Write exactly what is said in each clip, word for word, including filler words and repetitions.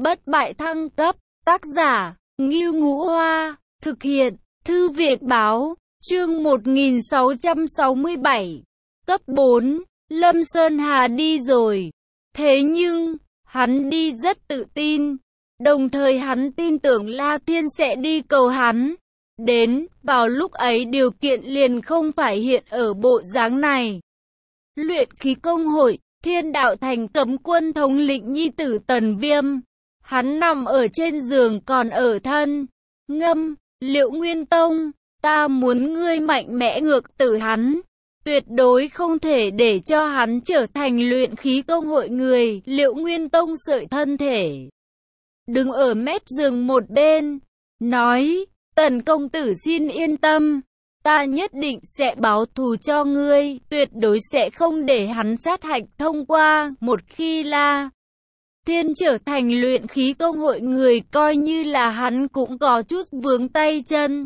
Bất bại thăng cấp, tác giả, Ngưu Ngũ Hoa, thực hiện, Thư viện báo, chương một nghìn sáu trăm sáu mươi bảy, cấp bốn, Lâm Sơn Hà đi rồi. Thế nhưng, hắn đi rất tự tin, đồng thời hắn tin tưởng La Thiên sẽ đi cầu hắn. Đến, vào lúc ấy điều kiện liền không phải hiện ở bộ dáng này. Luyện khí công hội, Thiên Đạo Thành cấm quân thống lĩnh nhi tử Tần Viêm. Hắn nằm ở trên giường còn ở thân. Ngâm, Liệu Nguyên Tông, ta muốn ngươi mạnh mẽ ngược tử hắn. Tuyệt đối không thể để cho hắn trở thành luyện khí công hội người. Liệu Nguyên Tông sợi thân thể, đứng ở mép giường một bên, nói, Tần công tử xin yên tâm, ta nhất định sẽ báo thù cho ngươi, tuyệt đối sẽ không để hắn sát hạch thông qua. Một khi La Thiên trở thành luyện khí công hội người, coi như là hắn cũng có chút vướng tay chân.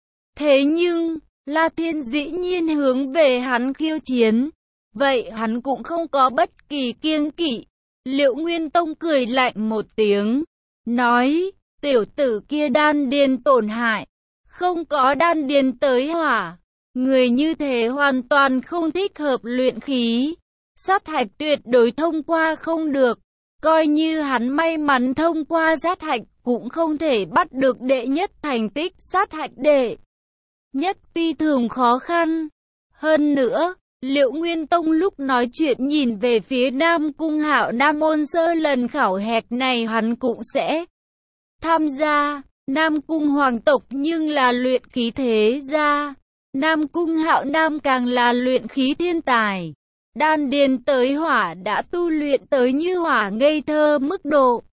Thế nhưng, La Thiên dĩ nhiên hướng về hắn khiêu chiến, vậy hắn cũng không có bất kỳ kiêng kỵ. Liệu Nguyên Tông cười lạnh một tiếng, nói, tiểu tử kia đan điền tổn hại, không có đan điền tới hỏa, người như thế hoàn toàn không thích hợp luyện khí, sát hạch tuyệt đối thông qua không được. Coi như hắn may mắn thông qua sát hạch, cũng không thể bắt được đệ nhất thành tích. Sát hạch đệ nhất phi thường khó khăn. Hơn nữa, Liệu Nguyên Tông lúc nói chuyện nhìn về phía Nam Cung Hạo Nam Môn Sơ, lần khảo hạch này hắn cũng sẽ tham gia. Nam Cung hoàng tộc nhưng là luyện khí thế gia, Nam Cung Hạo Nam càng là luyện khí thiên tài. Đan điền tới hỏa đã tu luyện tới như hỏa ngây thơ mức độ.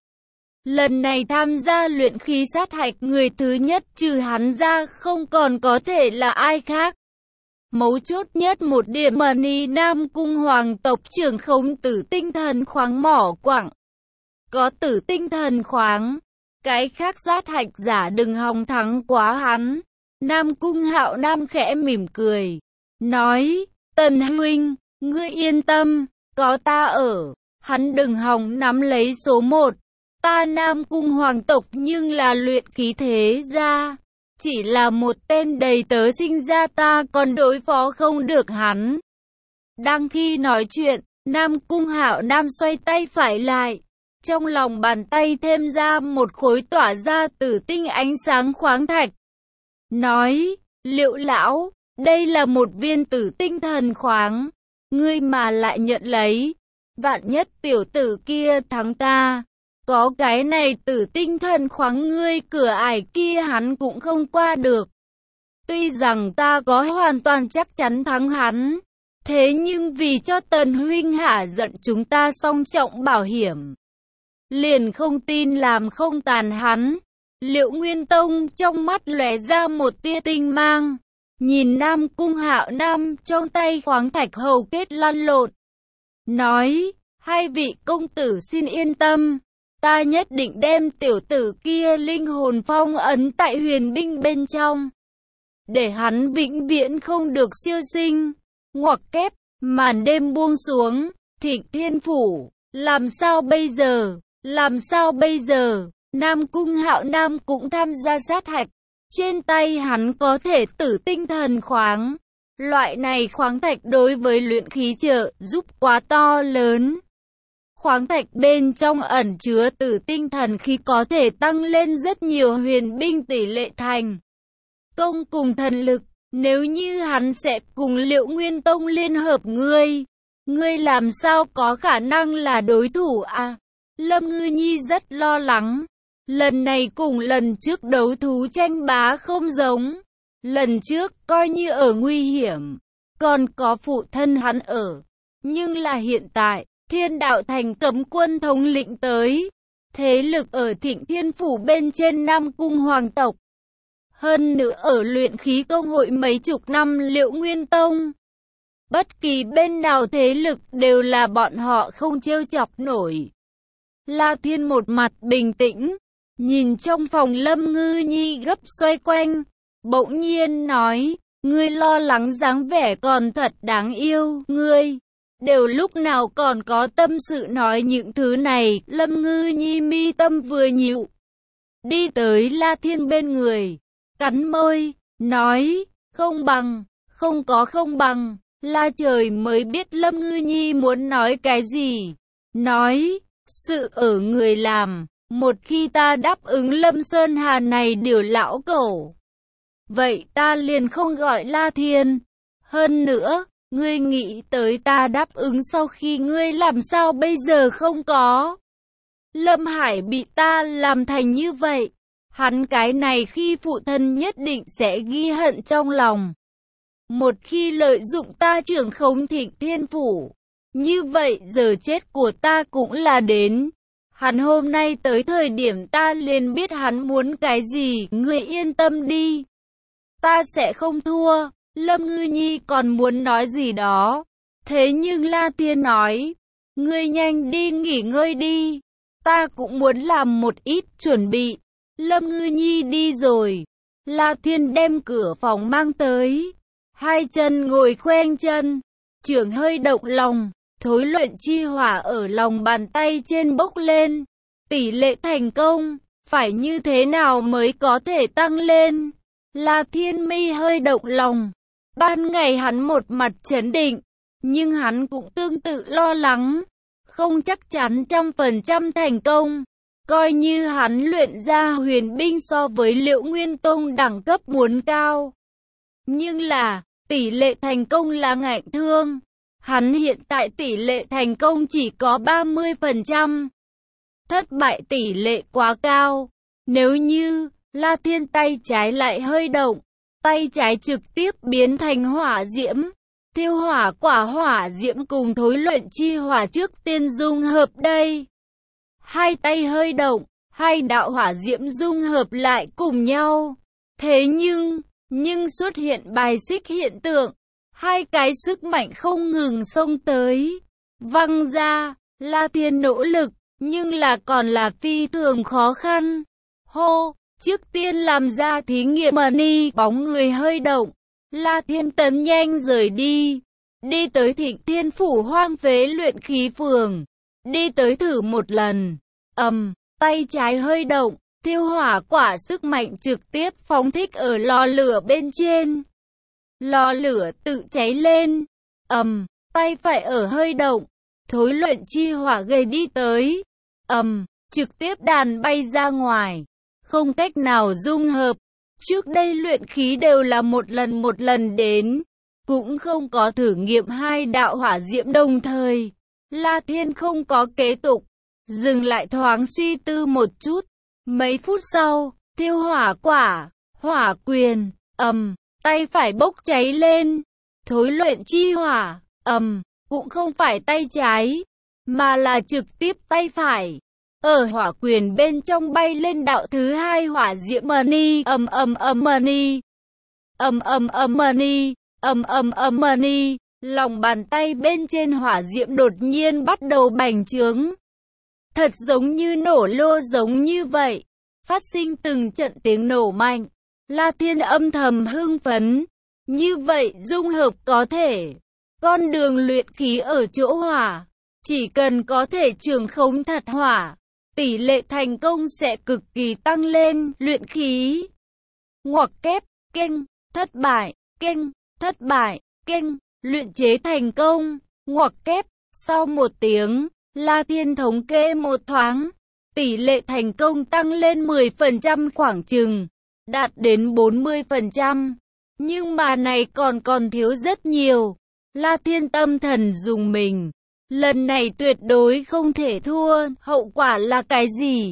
Lần này tham gia luyện khí sát hạch, người thứ nhất trừ hắn ra không còn có thể là ai khác. Mấu chốt nhất một điểm, Mani Nam Cung hoàng tộc trưởng khống tử tinh thần khoáng mỏ quặng. Có tử tinh thần khoáng, cái khác sát hạch giả đừng hòng thắng quá hắn. Nam Cung Hạo Nam khẽ mỉm cười, nói, Tần huynh, ngươi yên tâm, có ta ở, hắn đừng hòng nắm lấy số một. Ta Nam Cung hoàng tộc nhưng là luyện khí thế gia, chỉ là một tên đầy tớ sinh ra, ta còn đối phó không được hắn. Đang khi nói chuyện, Nam Cung Hạo Nam xoay tay phải lại, trong lòng bàn tay thêm ra một khối tỏa ra tử tinh ánh sáng khoáng thạch. Nói, Liệu lão, đây là một viên tử tinh thần khoáng, ngươi mà lại nhận lấy, vạn nhất tiểu tử kia thắng ta, có cái này tử tinh thần khoáng, ngươi cửa ải kia hắn cũng không qua được. Tuy rằng ta có hoàn toàn chắc chắn thắng hắn, thế nhưng vì cho Tần huynh hả giận chúng ta song trọng bảo hiểm, liền không tin làm không tàn hắn. Liệu Nguyên Tông trong mắt lóe ra một tia tinh mang, nhìn Nam Cung Hạo Nam trong tay khoáng thạch hầu kết lăn lộn, nói, hai vị công tử xin yên tâm, ta nhất định đem tiểu tử kia linh hồn phong ấn tại huyền binh bên trong, để hắn vĩnh viễn không được siêu sinh. Ngoặc kép, màn đêm buông xuống, Thịnh Thiên Phủ, làm sao bây giờ, làm sao bây giờ? Nam Cung Hạo Nam cũng tham gia sát hạch, trên tay hắn có thể tử tinh thần khoáng. Loại này khoáng thạch đối với luyện khí trợ giúp quá to lớn. Khoáng thạch bên trong ẩn chứa tử tinh thần khí, có thể tăng lên rất nhiều huyền binh tỷ lệ thành công cùng thần lực. Nếu như hắn sẽ cùng Liệu Nguyên Tông liên hợp ngươi, ngươi làm sao có khả năng là đối thủ à? Lâm Ngư Nhi rất lo lắng. Lần này cùng lần trước đấu thú tranh bá không giống. Lần trước coi như ở nguy hiểm, còn có phụ thân hắn ở. Nhưng là hiện tại, Thiên Đạo Thành cấm quân thống lĩnh tới, thế lực ở Thịnh Thiên Phủ bên trên Nam Cung hoàng tộc. Hơn nữa ở luyện khí công hội mấy chục năm Liệu Nguyên Tông, bất kỳ bên nào thế lực đều là bọn họ không trêu chọc nổi. La Thiên một mặt bình tĩnh, nhìn trong phòng Lâm Ngư Nhi gấp xoay quanh, bỗng nhiên nói, ngươi lo lắng dáng vẻ còn thật đáng yêu. Ngươi, đều lúc nào còn có tâm sự nói những thứ này. Lâm Ngư Nhi mi tâm vừa nhịu, đi tới La Thiên bên người, cắn môi, nói, không bằng, không có không bằng. La Trời mới biết Lâm Ngư Nhi muốn nói cái gì. Nói, sự ở người làm, một khi ta đáp ứng Lâm Sơn Hà này điều lão cẩu, vậy ta liền không gọi La Thiên. Hơn nữa, ngươi nghĩ tới ta đáp ứng sau khi ngươi làm sao bây giờ không có. Lâm Hải bị ta làm thành như vậy, hắn cái này khi phụ thân nhất định sẽ ghi hận trong lòng. Một khi lợi dụng ta trưởng khống Thịnh Thiên Phủ, như vậy giờ chết của ta cũng là đến. Hắn hôm nay tới thời điểm ta liền biết hắn muốn cái gì, ngươi yên tâm đi. Ta sẽ không thua. Lâm Ngư Nhi còn muốn nói gì đó. Thế nhưng La Thiên nói, ngươi nhanh đi nghỉ ngơi đi. Ta cũng muốn làm một ít chuẩn bị. Lâm Ngư Nhi đi rồi. La Thiên đem cửa phòng mang tới. Hai chân ngồi khoanh chân. Trưởng hơi động lòng. Thối luyện chi hỏa ở lòng bàn tay trên bốc lên. Tỷ lệ thành công, phải như thế nào mới có thể tăng lên? La Thiên mi hơi động lòng. Ban ngày hắn một mặt trấn định, nhưng hắn cũng tương tự lo lắng, không chắc chắn trăm phần trăm thành công. Coi như hắn luyện ra huyền binh so với Liễu Nguyên Tông đẳng cấp muốn cao, nhưng là tỷ lệ thành công là ngạnh thương. Hắn hiện tại tỷ lệ thành công chỉ có ba mươi phần trăm. Thất bại tỷ lệ quá cao. Nếu như La Thiên tay trái lại hơi động, tay trái trực tiếp biến thành hỏa diễm. Thiêu hỏa quả hỏa diễm cùng thối luyện chi hỏa trước tiên dung hợp đây. Hai tay hơi động, hai đạo hỏa diễm dung hợp lại cùng nhau. Thế nhưng, nhưng xuất hiện bài xích hiện tượng. Hai cái sức mạnh không ngừng xông tới, văng ra. La Thiên nỗ lực, nhưng là còn là phi thường khó khăn. Hô, trước tiên làm ra thí nghiệm mani, bóng người hơi động. La Thiên tấn nhanh rời đi, đi tới Thịnh Thiên Phủ hoang phế luyện khí phường, đi tới thử một lần. Ầm, um, tay trái hơi động, thiêu hỏa quả sức mạnh trực tiếp phóng thích ở lò lửa bên trên. Lò lửa tự cháy lên. Ầm, um, tay phải ở hơi động, thối luyện chi hỏa gầy đi tới. Ầm, um, trực tiếp đàn bay ra ngoài, không cách nào dung hợp. Trước đây luyện khí đều là một lần một lần đến, cũng không có thử nghiệm hai đạo hỏa diễm đồng thời. La Thiên không có kế tục, dừng lại thoáng suy tư một chút. Mấy phút sau, thiêu hỏa quả, hỏa quyền, ầm, tay phải bốc cháy lên. Thối luyện chi hỏa, ầm, cũng không phải tay trái, mà là trực tiếp tay phải. Ở hỏa quyền bên trong bay lên đạo thứ hai hỏa diễm mani, ầm ầm ầm mani, ầm ầm ầm mani, ầm ầm ầm mani. Lòng bàn tay bên trên hỏa diễm đột nhiên bắt đầu bành trướng, thật giống như nổ lô giống như vậy, phát sinh từng trận tiếng nổ mạnh. La Thiên âm thầm hưng phấn, như vậy dung hợp có thể. Con đường luyện khí ở chỗ hỏa, chỉ cần có thể trường khống thật hỏa, tỷ lệ thành công sẽ cực kỳ tăng lên. Luyện khí ngoặc kép, kênh, thất bại, kênh, thất bại, kênh, luyện chế thành công, ngoặc kép. Sau một tiếng, La Thiên thống kê một thoáng, tỷ lệ thành công tăng lên mười phần trăm khoảng chừng, đạt đến bốn mươi phần trăm. Nhưng mà này còn còn thiếu rất nhiều. La Thiên tâm thần dùng mình. Lần này tuyệt đối không thể thua, hậu quả là cái gì?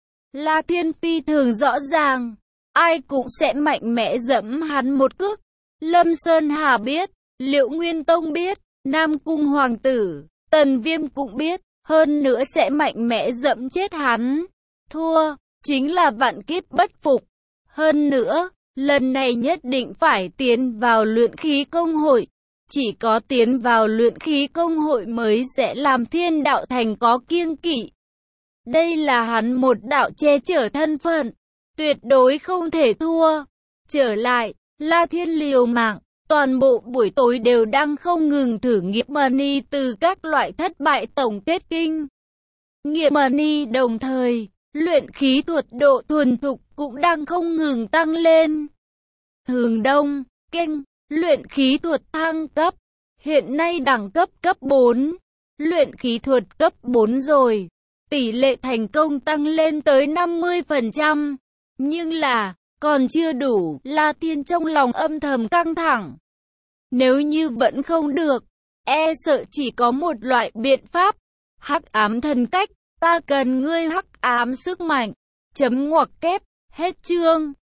La Thiên phi thường rõ ràng, ai cũng sẽ mạnh mẽ dẫm hắn một cước. Lâm Sơn Hà biết, Liễu Nguyên Tông biết, Nam Cung Hoàng tử, Tần Viêm cũng biết, hơn nữa sẽ mạnh mẽ dẫm chết hắn. Thua, chính là vạn kiếp bất phục. Hơn nữa, lần này nhất định phải tiến vào luyện khí công hội. Chỉ có tiến vào luyện khí công hội mới sẽ làm thiên đạo thành có kiêng kỵ. Đây là hắn một đạo che chở thân phận, tuyệt đối không thể thua. Trở lại, La Thiên liều mạng, Toàn bộ buổi tối đều đang không ngừng thử nghiệm money từ các loại thất bại tổng kết kinh nghiệm money, đồng thời luyện khí thuật độ thuần thục cũng đang không ngừng tăng lên. Hướng Đông, kênh luyện khí thuật thăng cấp, hiện nay đẳng cấp cấp bốn, luyện khí thuật cấp bốn rồi, tỷ lệ thành công tăng lên tới năm mươi phần trăm, nhưng là còn chưa đủ. La Tiên trong lòng âm thầm căng thẳng. Nếu như vẫn không được, e sợ chỉ có một loại biện pháp, hắc ám thần cách, ta cần ngươi hắc ám sức mạnh. Chấm ngoặc kép, hết chương.